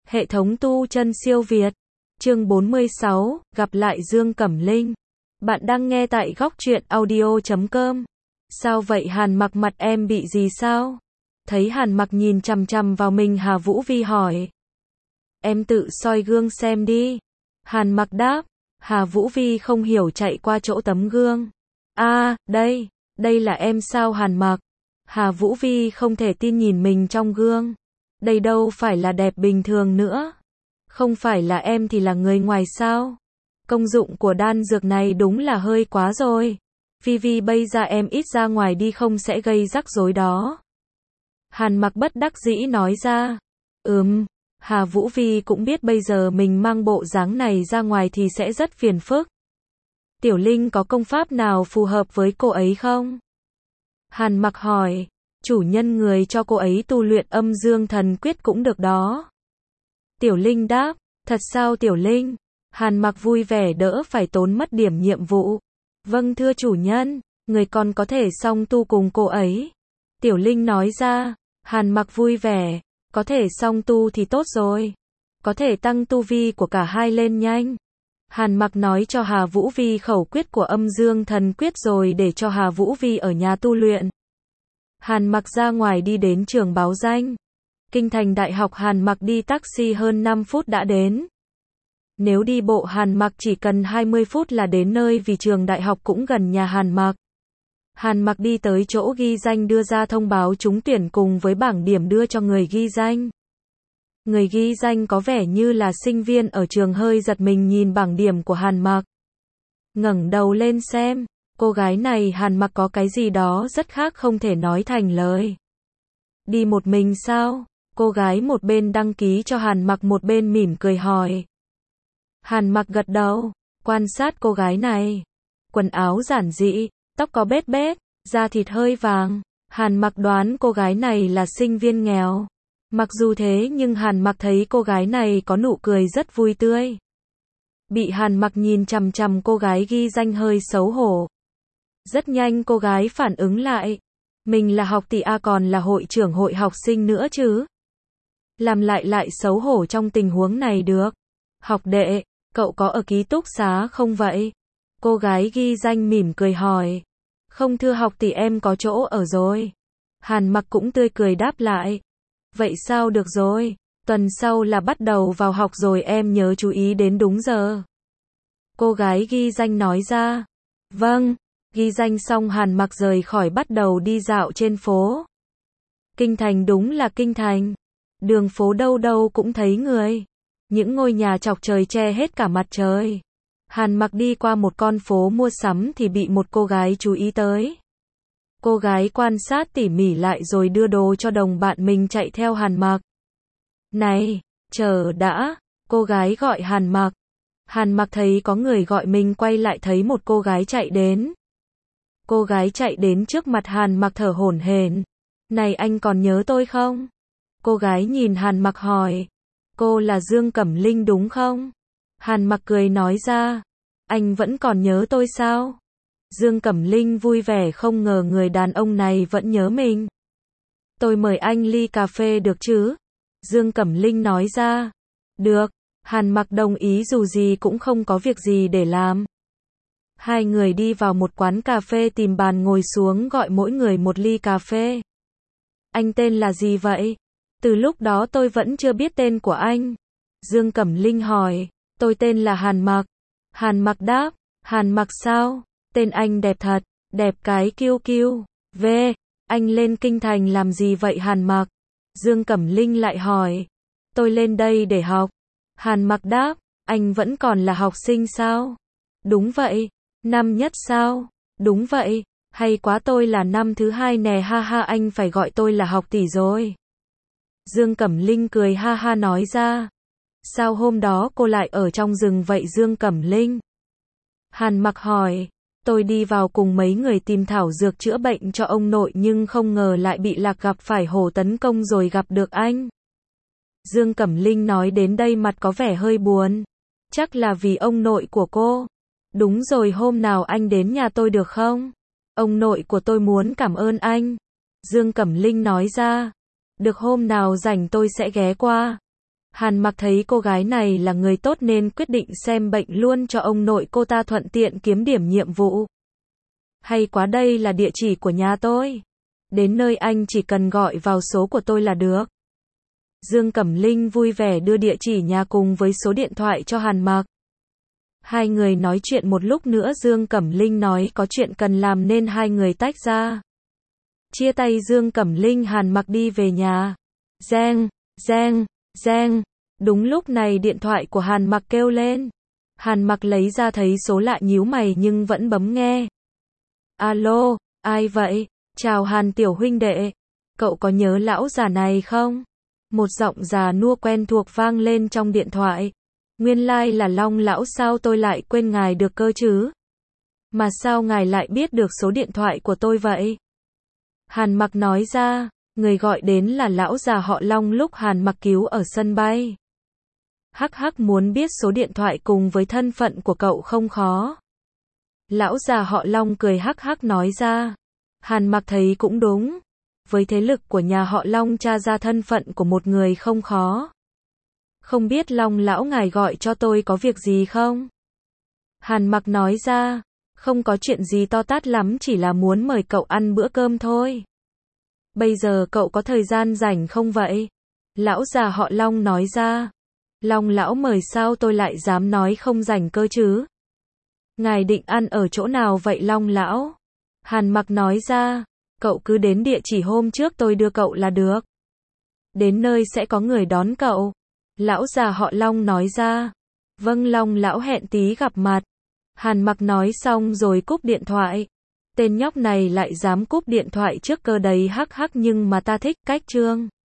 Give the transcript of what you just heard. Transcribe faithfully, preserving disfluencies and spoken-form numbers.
Hệ thống tu chân siêu Việt. Chương bốn mươi sáu, gặp lại Dương Cẩm Linh. Bạn đang nghe tại góc truyện audio chấm com. Sao vậy Hàn Mặc, mặt em bị gì sao? Thấy Hàn Mặc nhìn chằm chằm vào mình, Hà Vũ Vi hỏi. Em tự soi gương xem đi. Hàn Mặc đáp. Hà Vũ Vi không hiểu chạy qua chỗ tấm gương. A, à, đây, đây là em sao Hàn Mặc? Hà Vũ Vi không thể tin nhìn mình trong gương. Đây đâu phải là đẹp bình thường nữa. Không phải là em thì là người ngoài sao? Công dụng của đan dược này đúng là hơi quá rồi. Vi Vi bây giờ em ít ra ngoài đi không sẽ gây rắc rối đó. Hàn Mặc bất đắc dĩ nói ra. Ừm, Hà Vũ Vi cũng biết bây giờ mình mang bộ dáng này ra ngoài thì sẽ rất phiền phức. Tiểu Linh có công pháp nào phù hợp với cô ấy không? Hàn Mặc hỏi. Chủ nhân người cho cô ấy tu luyện âm dương thần quyết cũng được đó. Tiểu Linh đáp. Thật sao Tiểu Linh? Hàn Mặc vui vẻ đỡ phải tốn mất điểm nhiệm vụ. Vâng thưa chủ nhân, người còn có thể song tu cùng cô ấy. Tiểu Linh nói ra. Hàn Mặc vui vẻ. Có thể song tu thì tốt rồi. Có thể tăng tu vi của cả hai lên nhanh. Hàn Mặc nói cho Hà Vũ Vi khẩu quyết của âm dương thần quyết rồi để cho Hà Vũ Vi ở nhà tu luyện. Hàn Mặc ra ngoài đi đến trường báo danh. Kinh thành đại học Hàn Mặc đi taxi hơn năm phút đã đến. Nếu đi bộ Hàn Mặc chỉ cần hai mươi phút là đến nơi vì trường đại học cũng gần nhà Hàn Mặc. Hàn Mặc đi tới chỗ ghi danh đưa ra thông báo trúng tuyển cùng với bảng điểm đưa cho người ghi danh. Người ghi danh có vẻ như là sinh viên ở trường hơi giật mình nhìn bảng điểm của Hàn Mặc. Ngẩng đầu lên xem, cô gái này Hàn Mặc có cái gì đó rất khác không thể nói thành lời. Đi một mình sao? Cô gái một bên đăng ký cho Hàn Mặc một bên mỉm cười hỏi. Hàn Mặc gật đầu, quan sát cô gái này. Quần áo giản dị, tóc có bết bết, da thịt hơi vàng. Hàn Mặc đoán cô gái này là sinh viên nghèo. Mặc dù thế nhưng Hàn Mặc thấy cô gái này có nụ cười rất vui tươi. Bị Hàn Mặc nhìn chằm chằm cô gái ghi danh hơi xấu hổ. Rất nhanh cô gái phản ứng lại. Mình là học tỷ A còn là hội trưởng hội học sinh nữa chứ. Làm lại lại xấu hổ trong tình huống này được. Học đệ, cậu có ở ký túc xá không vậy? Cô gái ghi danh mỉm cười hỏi. Không thưa học tỷ em có chỗ ở rồi. Hàn Mặc cũng tươi cười đáp lại. Vậy sao được rồi, tuần sau là bắt đầu vào học rồi em nhớ chú ý đến đúng giờ. Cô gái ghi danh nói ra. Vâng, ghi danh xong Hàn Mặc rời khỏi bắt đầu đi dạo trên phố. Kinh thành đúng là kinh thành. Đường phố đâu đâu cũng thấy người. Những ngôi nhà chọc trời che hết cả mặt trời. Hàn Mặc đi qua một con phố mua sắm thì bị một cô gái chú ý tới. Cô gái quan sát tỉ mỉ lại rồi đưa đồ cho đồng bạn mình chạy theo Hàn Mặc. Này, chờ đã, cô gái gọi Hàn Mặc. Hàn Mặc thấy có người gọi mình quay lại thấy một cô gái chạy đến. Cô gái chạy đến trước mặt Hàn Mặc thở hổn hển. Này anh còn nhớ tôi không? Cô gái nhìn Hàn Mặc hỏi. Cô là Dương Cẩm Linh đúng không? Hàn Mặc cười nói ra. Anh vẫn còn nhớ tôi sao? Dương Cẩm Linh vui vẻ không ngờ người đàn ông này vẫn nhớ mình. Tôi mời anh ly cà phê được chứ? Dương Cẩm Linh nói ra. Được, Hàn Mặc đồng ý dù gì cũng không có việc gì để làm. Hai người đi vào một quán cà phê tìm bàn ngồi xuống gọi mỗi người một ly cà phê. Anh tên là gì vậy? Từ lúc đó tôi vẫn chưa biết tên của anh. Dương Cẩm Linh hỏi. Tôi tên là Hàn Mặc. Hàn Mặc đáp. Hàn Mặc sao? Tên anh đẹp thật, đẹp cái kiêu kiêu. V, anh lên kinh thành làm gì vậy Hàn Mặc? Dương Cẩm Linh lại hỏi. Tôi lên đây để học. Hàn Mặc đáp. Anh vẫn còn là học sinh sao? Đúng vậy. Năm nhất sao? Đúng vậy. Hay quá tôi là năm thứ hai nè ha ha anh phải gọi tôi là học tỷ rồi. Dương Cẩm Linh cười ha ha nói ra. Sao hôm đó cô lại ở trong rừng vậy Dương Cẩm Linh? Hàn Mặc hỏi. Tôi đi vào cùng mấy người tìm thảo dược chữa bệnh cho ông nội nhưng không ngờ lại bị lạc gặp phải hổ tấn công rồi gặp được anh. Dương Cẩm Linh nói đến đây mặt có vẻ hơi buồn. Chắc là vì ông nội của cô. Đúng rồi hôm nào anh đến nhà tôi được không? Ông nội của tôi muốn cảm ơn anh. Dương Cẩm Linh nói ra. Được hôm nào rảnh tôi sẽ ghé qua. Hàn Mặc thấy cô gái này là người tốt nên quyết định xem bệnh luôn cho ông nội cô ta thuận tiện kiếm điểm nhiệm vụ. Hay quá, đây là địa chỉ của nhà tôi. Đến nơi anh chỉ cần gọi vào số của tôi là được. Dương Cẩm Linh vui vẻ đưa địa chỉ nhà cùng với số điện thoại cho Hàn Mặc. Hai người nói chuyện một lúc nữa, Dương Cẩm Linh nói có chuyện cần làm nên hai người tách ra. Chia tay Dương Cẩm Linh, Hàn Mặc đi về nhà. Reng, reng, reng. Đúng lúc này điện thoại của Hàn Mặc kêu lên. Hàn Mặc lấy ra thấy số lạ nhíu mày nhưng vẫn bấm nghe. Alo, ai vậy? Chào Hàn tiểu huynh đệ. Cậu có nhớ lão già này không? Một giọng già nua quen thuộc vang lên trong điện thoại. Nguyên lai là Long lão, sao tôi lại quên ngài được cơ chứ? Mà sao ngài lại biết được số điện thoại của tôi vậy? Hàn Mặc nói ra, người gọi đến là lão già họ Long lúc Hàn Mặc cứu ở sân bay. Hắc hắc, muốn biết số điện thoại cùng với thân phận của cậu không khó. Lão già họ Long cười hắc hắc nói ra. Hàn Mặc thấy cũng đúng. Với thế lực của nhà họ Long, tra ra thân phận của một người không khó. Không biết Long lão ngài gọi cho tôi có việc gì không? Hàn Mặc nói ra, không có chuyện gì to tát lắm, chỉ là muốn mời cậu ăn bữa cơm thôi. Bây giờ cậu có thời gian rảnh không vậy? Lão già họ Long nói ra. Long lão mời sao tôi lại dám nói không rảnh cơ chứ? Ngài định ăn ở chỗ nào vậy Long lão? Hàn Mặc nói ra, cậu cứ đến địa chỉ hôm trước tôi đưa cậu là được. Đến nơi sẽ có người đón cậu. Lão già họ Long nói ra. Vâng Long lão, hẹn tí gặp mặt. Hàn Mặc nói xong rồi cúp điện thoại. Tên nhóc này lại dám cúp điện thoại trước cơ đấy, hắc hắc, nhưng mà ta thích cách Trương